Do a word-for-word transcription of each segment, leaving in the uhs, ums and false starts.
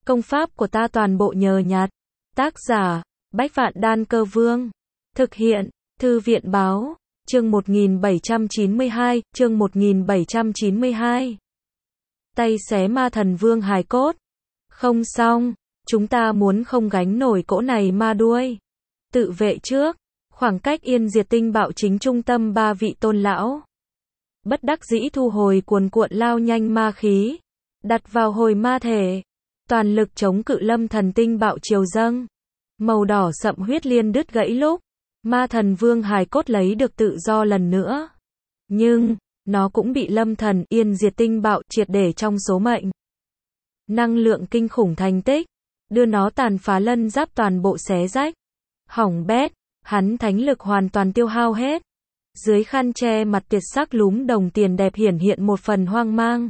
Công pháp của ta toàn bộ nhờ nhặt. Tác giả, Bách Vạn Đan Cơ Vương. Thực hiện, Thư viện báo, chương một nghìn bảy trăm chín mươi hai, chương một nghìn bảy trăm chín mươi hai. Tay xé ma thần vương hài cốt. Không xong, chúng ta muốn không gánh nổi cỗ này ma đuôi. Tự vệ trước, khoảng cách Yên Diệt Tinh Bạo chính trung tâm ba vị tôn lão. Bất đắc dĩ thu hồi cuồn cuộn lao nhanh ma khí, đặt vào hồi ma thể, toàn lực chống cự lâm thần tinh bạo triều dâng. Màu đỏ sậm huyết liên đứt gãy lúc, ma thần vương hài cốt lấy được tự do lần nữa. Nhưng, nó cũng bị lâm thần Yên Diệt Tinh Bạo triệt để trong số mệnh. Năng lượng kinh khủng thành tích, đưa nó tàn phá lân giáp toàn bộ xé rách. Hỏng bét, hắn thánh lực hoàn toàn tiêu hao hết. Dưới khăn che mặt tuyệt sắc lúm đồng tiền đẹp hiển hiện một phần hoang mang.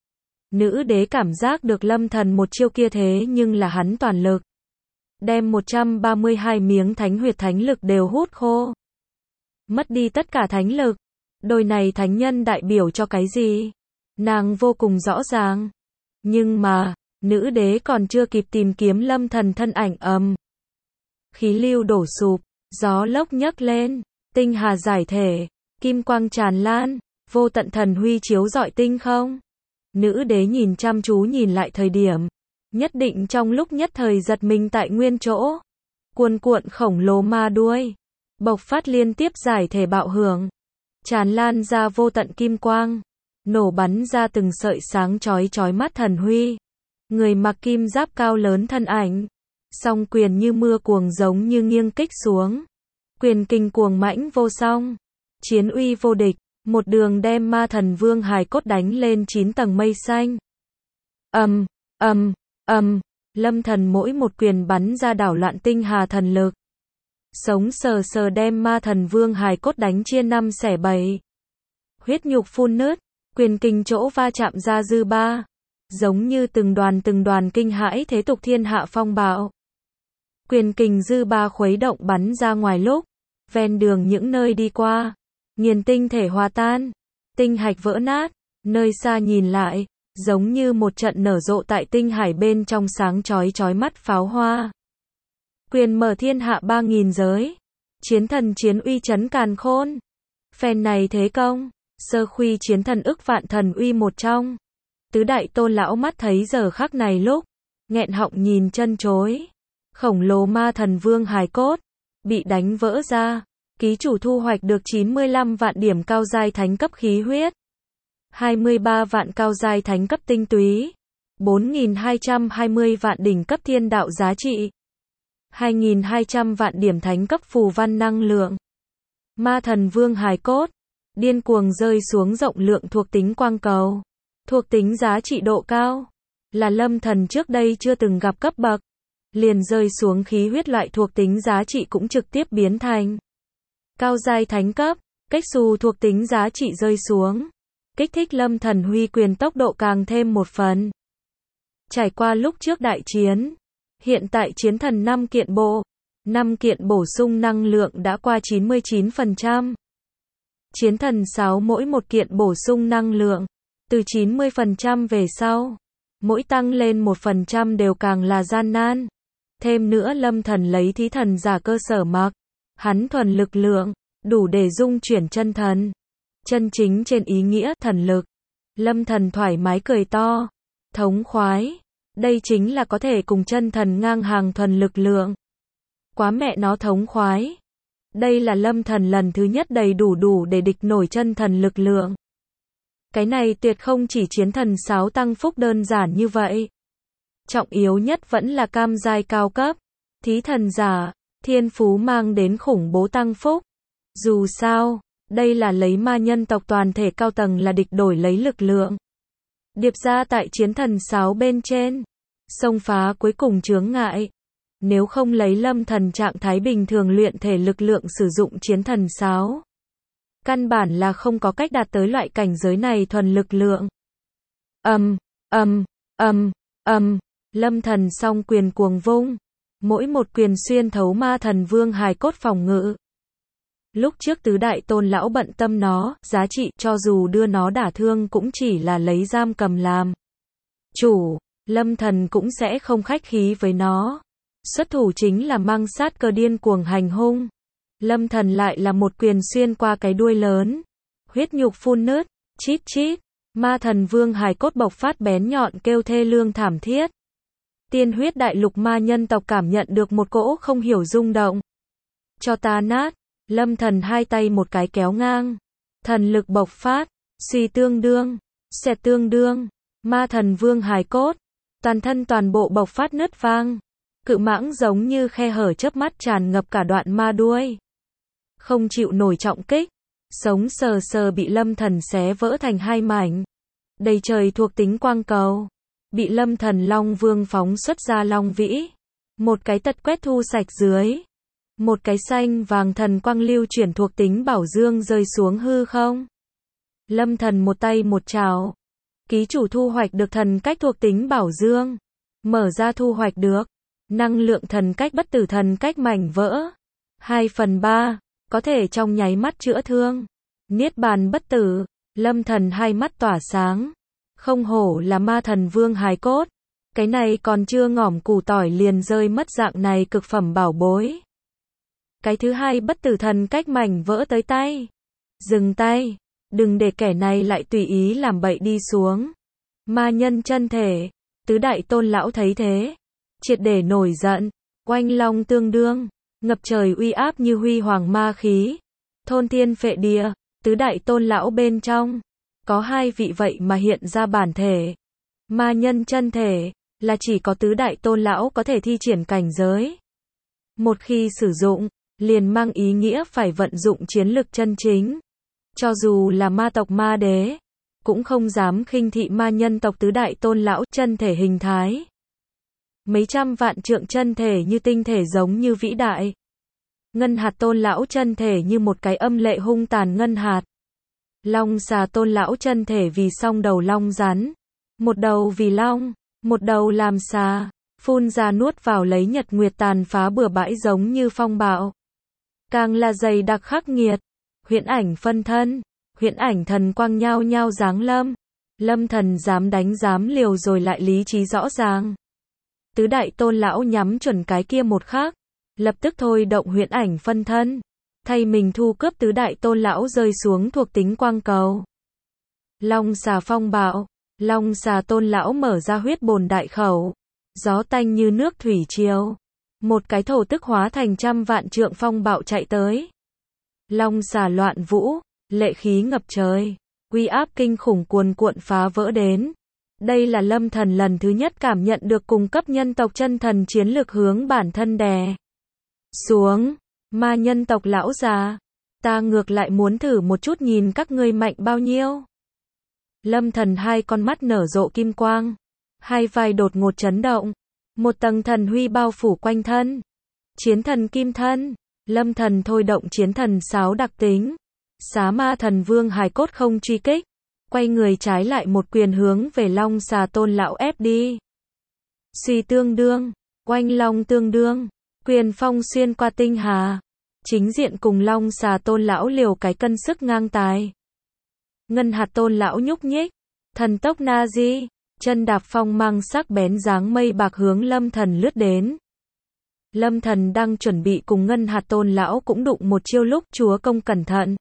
Nữ đế cảm giác được lâm thần một chiêu kia thế nhưng là hắn toàn lực. Đem một trăm ba mươi hai miếng thánh huyệt thánh lực đều hút khô. Mất đi tất cả thánh lực. Đôi này thánh nhân đại biểu cho cái gì? Nàng vô cùng rõ ràng. Nhưng mà, nữ đế còn chưa kịp tìm kiếm lâm thần thân ảnh ầm. Khí lưu đổ sụp, gió lốc nhấc lên, tinh hà giải thể, kim quang tràn lan, vô tận thần huy chiếu rọi tinh không. Nữ đế nhìn chăm chú nhìn lại thời điểm, nhất định trong lúc nhất thời giật mình tại nguyên chỗ. Cuồn cuộn khổng lồ ma đuôi, bộc phát liên tiếp giải thể bạo hưởng, tràn lan ra vô tận kim quang, nổ bắn ra từng sợi sáng chói chói mắt thần huy. Người mặc kim giáp cao lớn thân ảnh, song quyền như mưa cuồng giống như nghiêng kích xuống. Quyền kinh cuồng mãnh vô song, chiến uy vô địch, một đường đem ma thần vương hài cốt đánh lên chín tầng mây xanh. Ầm, ầm, ầm, lâm thần mỗi một quyền bắn ra đảo loạn tinh hà thần lực. Sống sờ sờ đem ma thần vương hài cốt đánh chia năm xẻ bảy. Huyết nhục phun nứt, quyền kinh chỗ va chạm ra dư ba, giống như từng đoàn từng đoàn kinh hãi thế tục thiên hạ phong bạo. Quyền kình dư ba khuấy động bắn ra ngoài lúc, ven đường những nơi đi qua, nghiền tinh thể hòa tan, tinh hạch vỡ nát, nơi xa nhìn lại, giống như một trận nở rộ tại tinh hải bên trong sáng chói chói mắt pháo hoa. Quyền mở thiên hạ ba nghìn giới, chiến thần chiến uy chấn càn khôn. Phen này thế công, sơ khuy chiến thần ức vạn thần uy một trong. Tứ đại tôn lão mắt thấy giờ khắc này lúc, nghẹn họng nhìn chân chối. Khổng lồ ma thần vương hài cốt, bị đánh vỡ ra, ký chủ thu hoạch được chín mươi lăm vạn điểm cao giai thánh cấp khí huyết, hai mươi ba vạn cao giai thánh cấp tinh túy, bốn nghìn hai trăm hai mươi vạn đỉnh cấp thiên đạo giá trị, hai nghìn hai trăm vạn điểm thánh cấp phù văn năng lượng. Ma thần vương hài cốt, điên cuồng rơi xuống rộng lượng thuộc tính quang cầu, thuộc tính giá trị độ cao, là lâm thần trước đây chưa từng gặp cấp bậc. Liền rơi xuống khí huyết loại thuộc tính giá trị cũng trực tiếp biến thành cao giai thánh cấp, cách xù thuộc tính giá trị rơi xuống, kích thích lâm thần huy quyền tốc độ càng thêm một phần. Trải qua lúc trước đại chiến, hiện tại chiến thần năm kiện bộ, năm kiện bổ sung năng lượng đã qua chín mươi chín phần trăm. Chiến thần sáu mỗi một kiện bổ sung năng lượng, từ chín mươi phần trăm về sau, mỗi tăng lên một phần trăm đều càng là gian nan. Thêm nữa lâm thần lấy thí thần giả cơ sở mặc, hắn thuần lực lượng, đủ để dung chuyển chân thần. Chân chính trên ý nghĩa thần lực. Lâm thần thoải mái cười to, thống khoái. Đây chính là có thể cùng chân thần ngang hàng thuần lực lượng. Quá mẹ nó thống khoái. Đây là lâm thần lần thứ nhất đầy đủ đủ để địch nổi chân thần lực lượng. Cái này tuyệt không chỉ chiến thần sáu tăng phúc đơn giản như vậy. Trọng yếu nhất vẫn là cam giai cao cấp, thí thần giả, thiên phú mang đến khủng bố tăng phúc. Dù sao, đây là lấy ma nhân tộc toàn thể cao tầng là địch đổi lấy lực lượng. Điệp ra tại chiến thần sáu bên trên, xông phá cuối cùng chướng ngại. Nếu không lấy lâm thần trạng thái bình thường luyện thể lực lượng sử dụng chiến thần sáu, căn bản là không có cách đạt tới loại cảnh giới này thuần lực lượng. Ầm, ầm, ầm, ầm. Lâm thần song quyền cuồng vung, mỗi một quyền xuyên thấu ma thần vương hài cốt phòng ngự. Lúc trước tứ đại tôn lão bận tâm nó, giá trị cho dù đưa nó đả thương cũng chỉ là lấy giam cầm làm chủ. Lâm Thần cũng sẽ không khách khí với nó. Xuất thủ chính là mang sát cơ điên cuồng hành hung. Lâm Thần lại là một quyền xuyên qua cái đuôi lớn. Huyết nhục phun nứt, chít chít. Ma thần vương hài cốt bộc phát bén nhọn kêu thê lương thảm thiết. Tiên huyết đại lục ma nhân tộc cảm nhận được một cỗ không hiểu rung động. Cho ta nát. Lâm Thần hai tay một cái kéo ngang. Thần lực bộc phát. Suy tương đương. Xẹt tương đương. Ma thần vương hài cốt. Toàn thân toàn bộ bộc phát nứt vang. Cự mãng giống như khe hở chớp mắt tràn ngập cả đoạn ma đuôi. Không chịu nổi trọng kích. Sống sờ sờ bị Lâm Thần xé vỡ thành hai mảnh. Đầy trời thuộc tính quang cầu. Bị Lâm Thần Long Vương phóng xuất ra long vĩ. Một cái tật quét thu sạch dưới. Một cái xanh vàng thần quang lưu chuyển thuộc tính bảo dương rơi xuống hư không. Lâm Thần một tay một trào. Ký chủ thu hoạch được thần cách thuộc tính bảo dương. Mở ra thu hoạch được. Năng lượng thần cách bất tử thần cách mảnh vỡ. hai phần ba. Có thể trong nháy mắt chữa thương. Niết bàn bất tử. Lâm Thần hai mắt tỏa sáng. Không hổ là ma thần vương hài cốt. Cái này còn chưa ngỏm củ tỏi liền rơi mất dạng này cực phẩm bảo bối. Cái thứ hai bất tử thần cách mảnh vỡ tới tay. Dừng tay. Đừng để kẻ này lại tùy ý làm bậy đi xuống. Ma nhân chân thể. Tứ đại tôn lão thấy thế. Triệt để nổi giận. Oanh long tương đương. Ngập trời uy áp như huy hoàng ma khí. Thôn thiên phệ địa. Tứ đại tôn lão bên trong. Có hai vị vậy mà hiện ra bản thể. Ma nhân chân thể. Là chỉ có tứ đại tôn lão có thể thi triển cảnh giới. Một khi sử dụng. Liền mang ý nghĩa phải vận dụng chiến lực chân chính. Cho dù là ma tộc ma đế. Cũng không dám khinh thị ma nhân tộc tứ đại tôn lão chân thể hình thái. Mấy trăm vạn trượng chân thể như tinh thể giống như vĩ đại. Ngân hạt tôn lão chân thể như một cái âm lệ hung tàn ngân hạt. Long xà tôn lão chân thể vì song đầu long rắn. Một đầu vì long, một đầu làm xà. Phun ra nuốt vào lấy nhật nguyệt tàn phá bừa bãi giống như phong bạo. Càng là dày đặc khắc nghiệt. Huyễn ảnh phân thân. Huyễn ảnh thần quang nhao nhao giáng lâm. Lâm Thần dám đánh dám liều rồi lại lý trí rõ ràng. Tứ đại tôn lão nhắm chuẩn cái kia một khắc. Lập tức thôi động huyễn ảnh phân thân. Thay mình thu cướp tứ đại tôn lão rơi xuống thuộc tính quang cầu. Long xà phong bạo. Long xà tôn lão mở ra huyết bồn đại khẩu. Gió tanh như nước thủy triều. Một cái thổ tức hóa thành trăm vạn trượng phong bạo chạy tới. Long xà loạn vũ. Lệ khí ngập trời. Uy áp kinh khủng cuồn cuộn phá vỡ đến. Đây là Lâm Thần lần thứ nhất cảm nhận được cùng cấp nhân tộc chân thần chiến lực hướng bản thân đè xuống. Ma nhân tộc lão già. Ta ngược lại muốn thử một chút nhìn các ngươi mạnh bao nhiêu. Lâm Thần hai con mắt nở rộ kim quang. Hai vai đột ngột chấn động. Một tầng thần huy bao phủ quanh thân. Chiến thần kim thân. Lâm Thần thôi động chiến thần sáo đặc tính. Xá ma thần vương hài cốt không truy kích. Quay người trái lại một quyền hướng về long xà tôn lão ép đi. Suy tương đương. Oanh long tương đương. Quyền phong xuyên qua tinh hà. Chính diện cùng long xà tôn lão liều cái cân sức ngang tài. Ngân hạt tôn lão nhúc nhích. Thần tốc na di. Chân đạp phong mang sắc bén dáng mây bạc hướng Lâm Thần lướt đến. Lâm Thần đang chuẩn bị cùng ngân hạt tôn lão cũng đụng một chiêu lúc chúa công cẩn thận.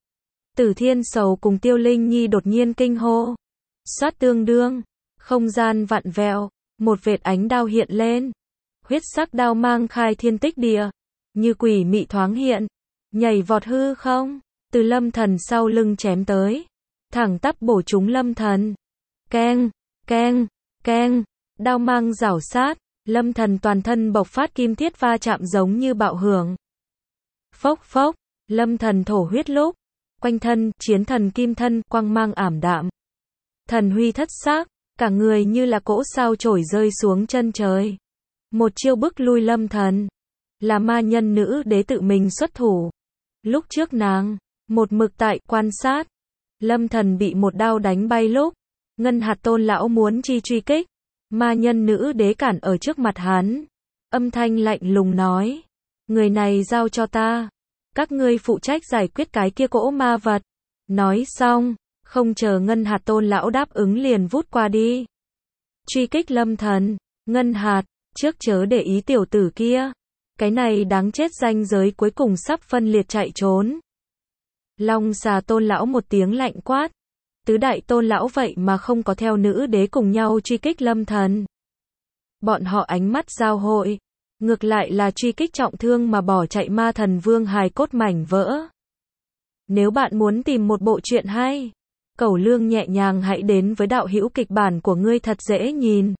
Tử Thiên Sầu cùng Tiêu Linh Nhi đột nhiên kinh hô. Xoát tương đương. Không gian vặn vẹo. Một vệt ánh đao hiện lên. Huyết sắc đao mang khai thiên tích địa. Như quỷ mị thoáng hiện. Nhảy vọt hư không. Từ Lâm Thần sau lưng chém tới. Thẳng tắp bổ trúng Lâm Thần. Keng, keng, keng. Đao mang rảo sát. Lâm Thần toàn thân bộc phát kim thiết va chạm giống như bạo hưởng. Phốc phốc. Lâm Thần thổ huyết lúc. Quanh thân, chiến thần kim thân, quang mang ảm đạm. Thần huy thất xác, cả người như là cỗ sao chổi rơi xuống chân trời. Một chiêu bức lui Lâm Thần. Là ma nhân nữ đế tự mình xuất thủ. Lúc trước nàng, một mực tại, quan sát. Lâm Thần bị một đao đánh bay lúc. Ngân hạt tôn lão muốn chi truy kích. Ma nhân nữ đế cản ở trước mặt hắn. Âm thanh lạnh lùng nói. Người này giao cho ta. Các ngươi phụ trách giải quyết cái kia cỗ ma vật. Nói xong, không chờ ngân hạt tôn lão đáp ứng liền vút qua đi. Truy kích lâm thần. Ngân hạt, trước chớ để ý tiểu tử kia. Cái này đáng chết, ranh giới cuối cùng sắp phân liệt chạy trốn. Long xà Tôn lão một tiếng lạnh quát. Tứ đại Tôn lão vậy mà không có theo nữ đế cùng nhau truy kích lâm thần. Bọn họ ánh mắt giao hội. Ngược lại là truy kích trọng thương mà bỏ chạy ma thần vương hài cốt mảnh vỡ. Nếu bạn muốn tìm một bộ truyện hay, Cẩu Lương nhẹ nhàng hãy đến với đạo hữu kịch bản của ngươi thật dễ nhìn.